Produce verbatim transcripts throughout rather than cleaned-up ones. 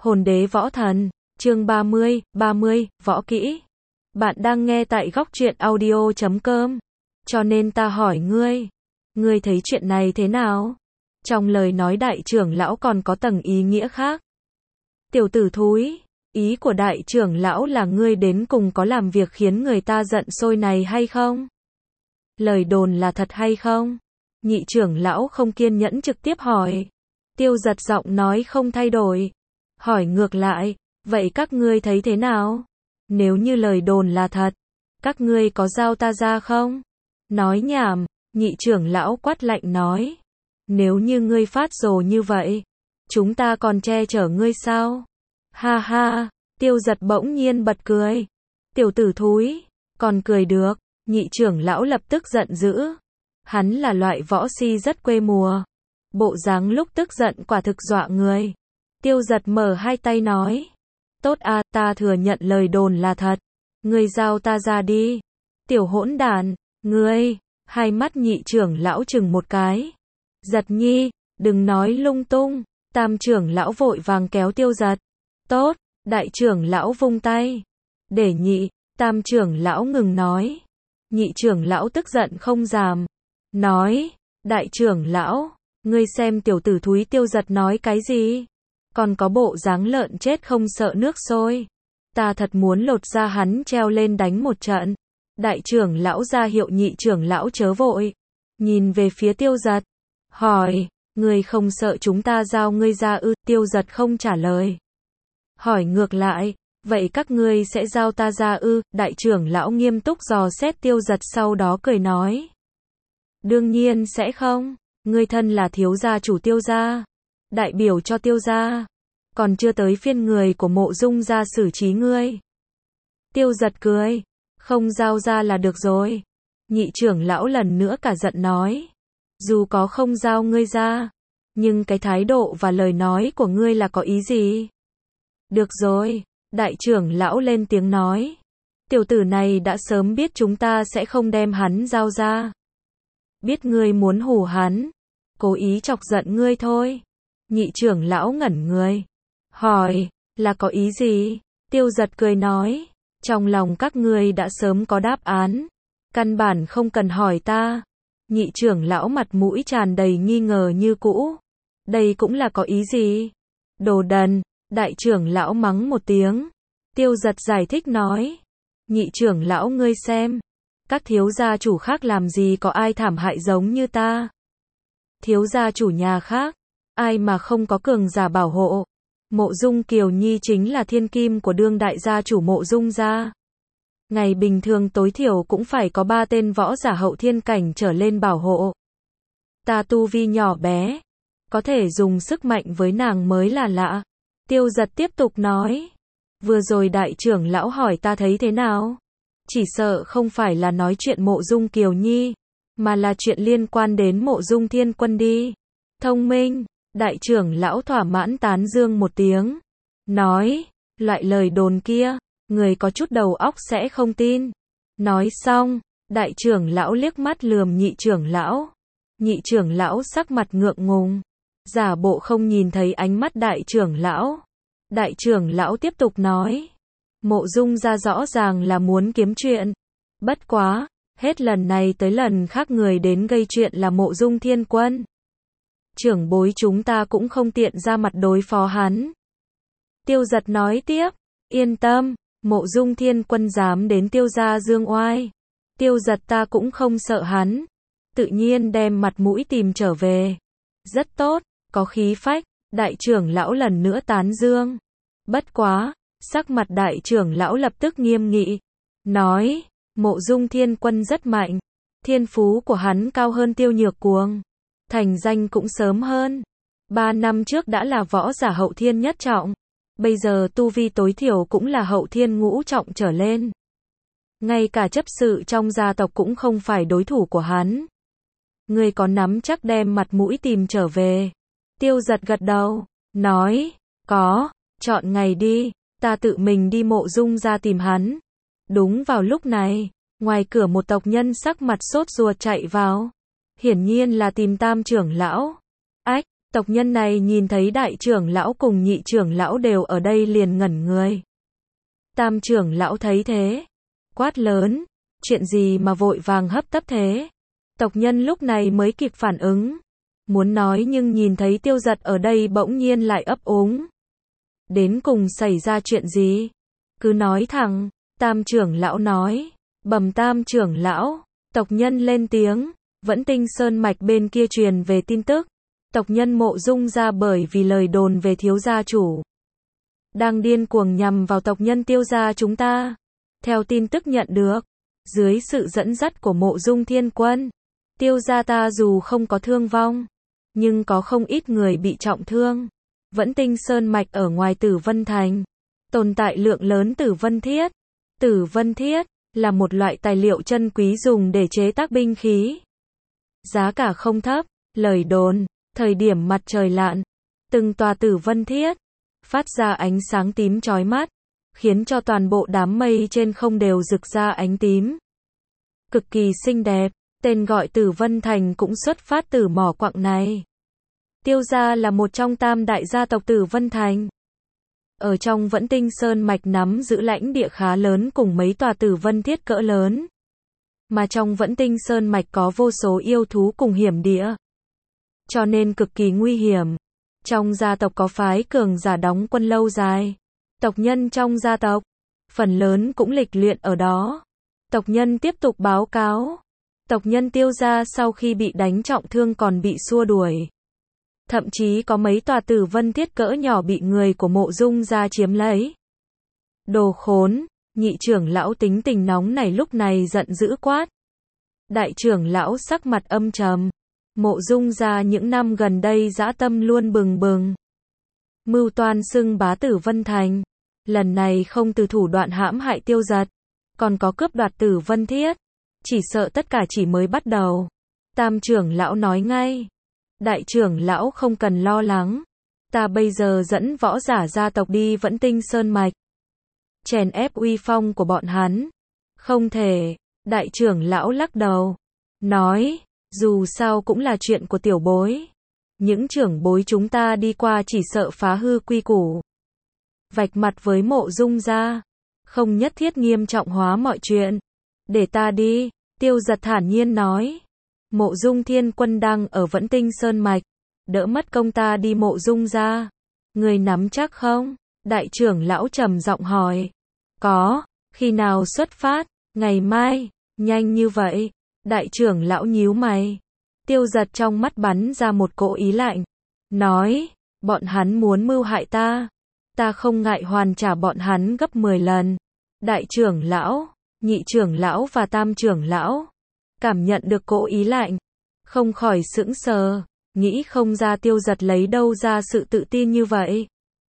Hồn đế võ thần, chương ba mươi, ba mươi, võ kỹ. Bạn đang nghe tại góc truyện audio chấm com. Cho nên ta hỏi ngươi, ngươi thấy chuyện này thế nào? Trong lời nói đại trưởng lão còn có tầng ý nghĩa khác. Tiểu tử thúi, ý của đại trưởng lão là ngươi đến cùng có làm việc khiến người ta giận sôi này hay không? Lời đồn là thật hay không? Nhị trưởng lão không kiên nhẫn trực tiếp hỏi. Tiêu Giật giọng nói không thay đổi. Hỏi ngược lại, vậy các ngươi thấy thế nào? Nếu như lời đồn là thật, các ngươi có giao ta ra không? Nói nhảm, nhị trưởng lão quát lạnh nói. Nếu như ngươi phát rồ như vậy, chúng ta còn che chở ngươi sao? Ha ha, Tiêu Giật bỗng nhiên bật cười. Tiểu tử thúi, còn cười được, nhị trưởng lão lập tức giận dữ. Hắn là loại võ si rất quê mùa. Bộ dáng lúc tức giận quả thực dọa người. Tiêu Giật mở hai tay nói. Tốt à, ta thừa nhận lời đồn là thật. Ngươi giao ta ra đi. Tiểu hỗn đản, ngươi, hai mắt nhị trưởng lão chừng một cái. Giật nhi, đừng nói lung tung. Tam trưởng lão vội vàng kéo Tiêu Giật. Tốt, đại trưởng lão vung tay. Để nhị, tam trưởng lão ngừng nói. Nhị trưởng lão tức giận không giảm. Nói, đại trưởng lão, ngươi xem tiểu tử thúi Tiêu Giật nói cái gì? Còn có bộ dáng lợn chết không sợ nước sôi. Ta thật muốn lột ra hắn treo lên đánh một trận. Đại trưởng lão ra hiệu nhị trưởng lão chớ vội. Nhìn về phía Tiêu Giật. Hỏi, ngươi không sợ chúng ta giao ngươi ra ư? Tiêu Giật không trả lời. Hỏi ngược lại, vậy các ngươi sẽ giao ta ra ư? Đại trưởng lão nghiêm túc dò xét Tiêu Giật sau đó cười nói. Đương nhiên sẽ không. Ngươi thân là thiếu gia chủ Tiêu gia. Đại biểu cho Tiêu gia. Còn chưa tới phiên người của Mộ Dung gia xử trí ngươi. Tiêu Giật cười. Không giao ra là được rồi. Nhị trưởng lão lần nữa cả giận nói. Dù có không giao ngươi ra, nhưng cái thái độ và lời nói của ngươi là có ý gì? Được rồi. Đại trưởng lão lên tiếng nói. Tiểu tử này đã sớm biết chúng ta sẽ không đem hắn giao ra. Biết ngươi muốn hù hắn. Cố ý chọc giận ngươi thôi. Nhị trưởng lão ngẩn người. Hỏi, là có ý gì? Tiêu Giật cười nói. Trong lòng các ngươi đã sớm có đáp án. Căn bản không cần hỏi ta. Nhị trưởng lão mặt mũi tràn đầy nghi ngờ như cũ. Đây cũng là có ý gì? Đồ đần, đại trưởng lão mắng một tiếng. Tiêu Giật giải thích nói. Nhị trưởng lão ngươi xem. Các thiếu gia chủ khác làm gì có ai thảm hại giống như ta. Thiếu gia chủ nhà khác, ai mà không có cường giả bảo hộ. Mộ Dung Kiều Nhi chính là thiên kim của đương đại gia chủ Mộ Dung gia. Ngày bình thường tối thiểu cũng phải có ba tên võ giả hậu thiên cảnh trở lên bảo hộ. Ta tu vi nhỏ bé, có thể dùng sức mạnh với nàng mới là lạ. Tiêu Giật tiếp tục nói. Vừa rồi đại trưởng lão hỏi ta thấy thế nào? Chỉ sợ không phải là nói chuyện Mộ Dung Kiều Nhi, mà là chuyện liên quan đến Mộ Dung Thiên Quân đi. Thông minh, đại trưởng lão thỏa mãn tán dương một tiếng. Nói, loại lời đồn kia, người có chút đầu óc sẽ không tin. Nói xong, đại trưởng lão liếc mắt lườm nhị trưởng lão. Nhị trưởng lão sắc mặt ngượng ngùng, giả bộ không nhìn thấy ánh mắt đại trưởng lão. Đại trưởng lão tiếp tục nói. Mộ Dung gia rõ ràng là muốn kiếm chuyện. Bất quá, hết lần này tới lần khác người đến gây chuyện là Mộ Dung Thiên Quân. Trưởng bối chúng ta cũng không tiện ra mặt đối phó hắn. Tiêu Giật nói tiếp. Yên tâm, Mộ Dung Thiên Quân dám đến Tiêu gia dương oai. Tiêu Giật ta cũng không sợ hắn. Tự nhiên đem mặt mũi tìm trở về. Rất tốt, có khí phách. Đại trưởng lão lần nữa tán dương. Bất quá, sắc mặt đại trưởng lão lập tức nghiêm nghị. Nói, Mộ Dung Thiên Quân rất mạnh. Thiên phú của hắn cao hơn Tiêu Nhược Cuồng. Thành danh cũng sớm hơn. Ba năm trước đã là võ giả hậu thiên nhất trọng. Bây giờ tu vi tối thiểu cũng là hậu thiên ngũ trọng trở lên. Ngay cả chấp sự trong gia tộc cũng không phải đối thủ của hắn. Ngươi có nắm chắc đem mặt mũi tìm trở về? Tiêu Giật gật đầu. Nói, có, chọn ngày đi. Ta tự mình đi Mộ Dung ra tìm hắn. Đúng vào lúc này, ngoài cửa một tộc nhân sắc mặt sốt ruột chạy vào. Hiển nhiên là tìm tam trưởng lão. Ách, Tộc nhân này nhìn thấy đại trưởng lão cùng nhị trưởng lão đều ở đây liền ngẩn người. Tam trưởng lão thấy thế, quát lớn, chuyện gì mà vội vàng hấp tấp thế? Tộc nhân lúc này mới kịp phản ứng, muốn nói nhưng nhìn thấy Tiêu Giật ở đây bỗng nhiên lại ấp úng. Đến cùng xảy ra chuyện gì? Cứ nói thẳng, Tam trưởng lão nói. Bẩm Tam trưởng lão, tộc nhân lên tiếng, Vẫn Tinh Sơn mạch bên kia truyền về tin tức, tộc nhân Mộ Dung gia bởi vì lời đồn về thiếu gia chủ đang điên cuồng nhằm vào tộc nhân Tiêu gia chúng ta. Theo tin tức nhận được, dưới sự dẫn dắt của Mộ Dung Thiên Quân, Tiêu gia ta dù không có thương vong, nhưng có không ít người bị trọng thương. Vẫn Tinh Sơn mạch ở ngoài Tử Vân Thành, tồn tại lượng lớn Tử Vân Thiết. Tử Vân Thiết là một loại tài liệu chân quý dùng để chế tác binh khí. Giá cả không thấp, lời đồn, thời điểm mặt trời lặn, từng tòa Tử Vân Thiết phát ra ánh sáng tím chói mắt, khiến cho toàn bộ đám mây trên không đều rực ra ánh tím. Cực kỳ xinh đẹp, tên gọi Tử Vân Thành cũng xuất phát từ mỏ quặng này. Tiêu gia là một trong tam đại gia tộc Tử Vân Thành. Ở trong Vẫn Tinh Sơn mạch nắm giữ lãnh địa khá lớn cùng mấy tòa Tử Vân Thiết cỡ lớn. Mà trong Vẫn Tinh Sơn mạch có vô số yêu thú cùng hiểm địa, cho nên cực kỳ nguy hiểm. Trong gia tộc có phái cường giả đóng quân lâu dài. Tộc nhân trong gia tộc, phần lớn cũng lịch luyện ở đó. Tộc nhân tiếp tục báo cáo. Tộc nhân Tiêu gia sau khi bị đánh trọng thương còn bị xua đuổi. Thậm chí có mấy tòa Tử Vân Thiết cỡ nhỏ bị người của Mộ Dung gia chiếm lấy. Đồ khốn, nhị trưởng lão tính tình nóng này lúc này giận dữ quát. Đại trưởng lão sắc mặt âm trầm. Mộ Dung gia những năm gần đây dã tâm luôn bừng bừng. Mưu toan xưng bá Tử Vân Thành. Lần này không từ thủ đoạn hãm hại Tiêu Giật, còn có cướp đoạt Tử Vân Thiết. Chỉ sợ tất cả chỉ mới bắt đầu. Tam trưởng lão nói ngay. Đại trưởng lão không cần lo lắng. Ta bây giờ dẫn võ giả gia tộc đi Vẫn Tinh Sơn mạch, chèn ép uy phong của bọn hắn. Không thể. Đại trưởng lão lắc đầu, nói, dù sao cũng là chuyện của tiểu bối. Những trưởng bối chúng ta đi qua chỉ sợ phá hư quy củ. Vạch mặt với Mộ Dung gia, không nhất thiết nghiêm trọng hóa mọi chuyện. Để ta đi, Tiêu Giật thản nhiên nói. Mộ Dung Thiên Quân đang ở Vẫn Tinh Sơn mạch, đỡ mất công ta đi Mộ Dung gia. Người nắm chắc không? Đại trưởng lão trầm giọng hỏi. Có, khi nào xuất phát? Ngày mai, nhanh như vậy. Đại trưởng lão nhíu mày. Tiêu Giật trong mắt bắn ra một cỗ ý lạnh. Nói, bọn hắn muốn mưu hại ta. Ta không ngại hoàn trả bọn hắn gấp mười lần. Đại trưởng lão, nhị trưởng lão và tam trưởng lão cảm nhận được cỗ ý lạnh, không khỏi sững sờ, nghĩ không ra Tiêu Giật lấy đâu ra sự tự tin như vậy.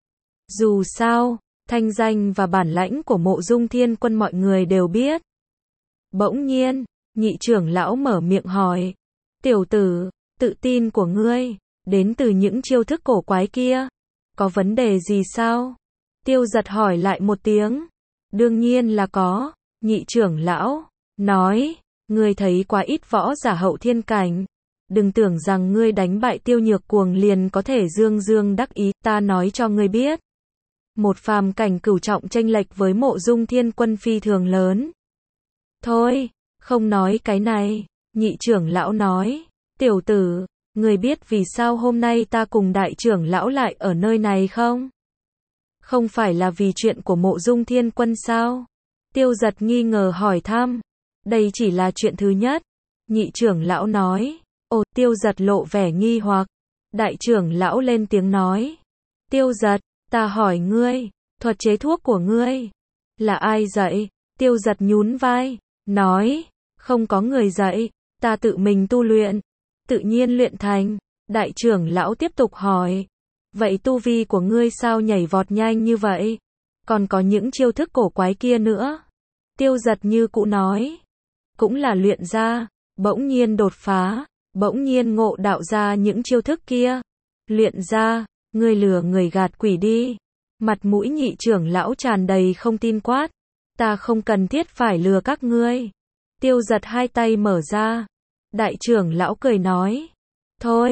Dù sao, thanh danh và bản lãnh của Mộ Dung Thiên Quân mọi người đều biết. Bỗng nhiên, nhị trưởng lão mở miệng hỏi. Tiểu tử, tự tin của ngươi, đến từ những chiêu thức cổ quái kia. Có vấn đề gì sao? Tiêu Giật hỏi lại một tiếng. Đương nhiên là có, nhị trưởng lão nói. Ngươi thấy quá ít võ giả hậu thiên cảnh. Đừng tưởng rằng ngươi đánh bại Tiêu Nhược Cuồng liền có thể dương dương đắc ý. Ta nói cho ngươi biết. Một phàm cảnh cửu trọng chênh lệch với Mộ Dung Thiên Quân phi thường lớn. Thôi, không nói cái này. Nhị trưởng lão nói. Tiểu tử, ngươi biết vì sao hôm nay ta cùng đại trưởng lão lại ở nơi này không? Không phải là vì chuyện của Mộ Dung Thiên Quân sao? Tiêu Giật nghi ngờ hỏi thăm. Đây chỉ là chuyện thứ nhất. Nhị trưởng lão nói. Ồ, Tiêu Giật lộ vẻ nghi hoặc. Đại trưởng lão lên tiếng nói. Tiêu Giật, ta hỏi ngươi, thuật chế thuốc của ngươi là ai dạy? Tiêu Giật nhún vai, nói, không có người dạy, ta tự mình tu luyện, tự nhiên luyện thành. Đại trưởng lão tiếp tục hỏi, vậy tu vi của ngươi sao nhảy vọt nhanh như vậy? Còn có những chiêu thức cổ quái kia nữa? Tiêu Giật như cũ nói, cũng là luyện ra, bỗng nhiên đột phá, bỗng nhiên ngộ đạo ra những chiêu thức kia. Luyện ra, ngươi lừa người gạt quỷ đi. Mặt mũi nhị trưởng lão tràn đầy không tin quát. Ta không cần thiết phải lừa các ngươi. Tiêu Giật hai tay mở ra. Đại trưởng lão cười nói. Thôi,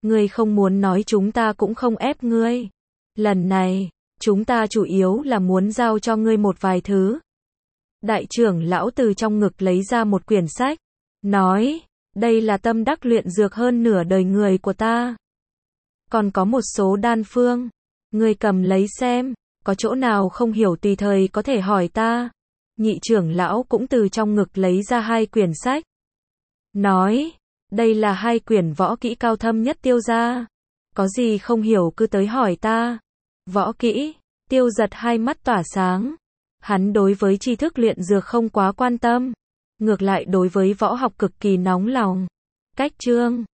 Ngươi không muốn nói chúng ta cũng không ép ngươi. Lần này, chúng ta chủ yếu là muốn giao cho ngươi một vài thứ. Đại trưởng lão từ trong ngực lấy ra một quyển sách. Nói, đây là tâm đắc luyện dược hơn nửa đời người của ta. Còn có một số đan phương. Ngươi cầm lấy xem, có chỗ nào không hiểu tùy thời có thể hỏi ta. Nhị trưởng lão cũng từ trong ngực lấy ra hai quyển sách. Nói, đây là hai quyển võ kỹ cao thâm nhất Tiêu gia. Có gì không hiểu cứ tới hỏi ta. Võ kỹ, Tiêu Giật hai mắt tỏa sáng. Hắn đối với tri thức luyện dược không quá quan tâm. Ngược lại đối với võ học cực kỳ nóng lòng. Cách chương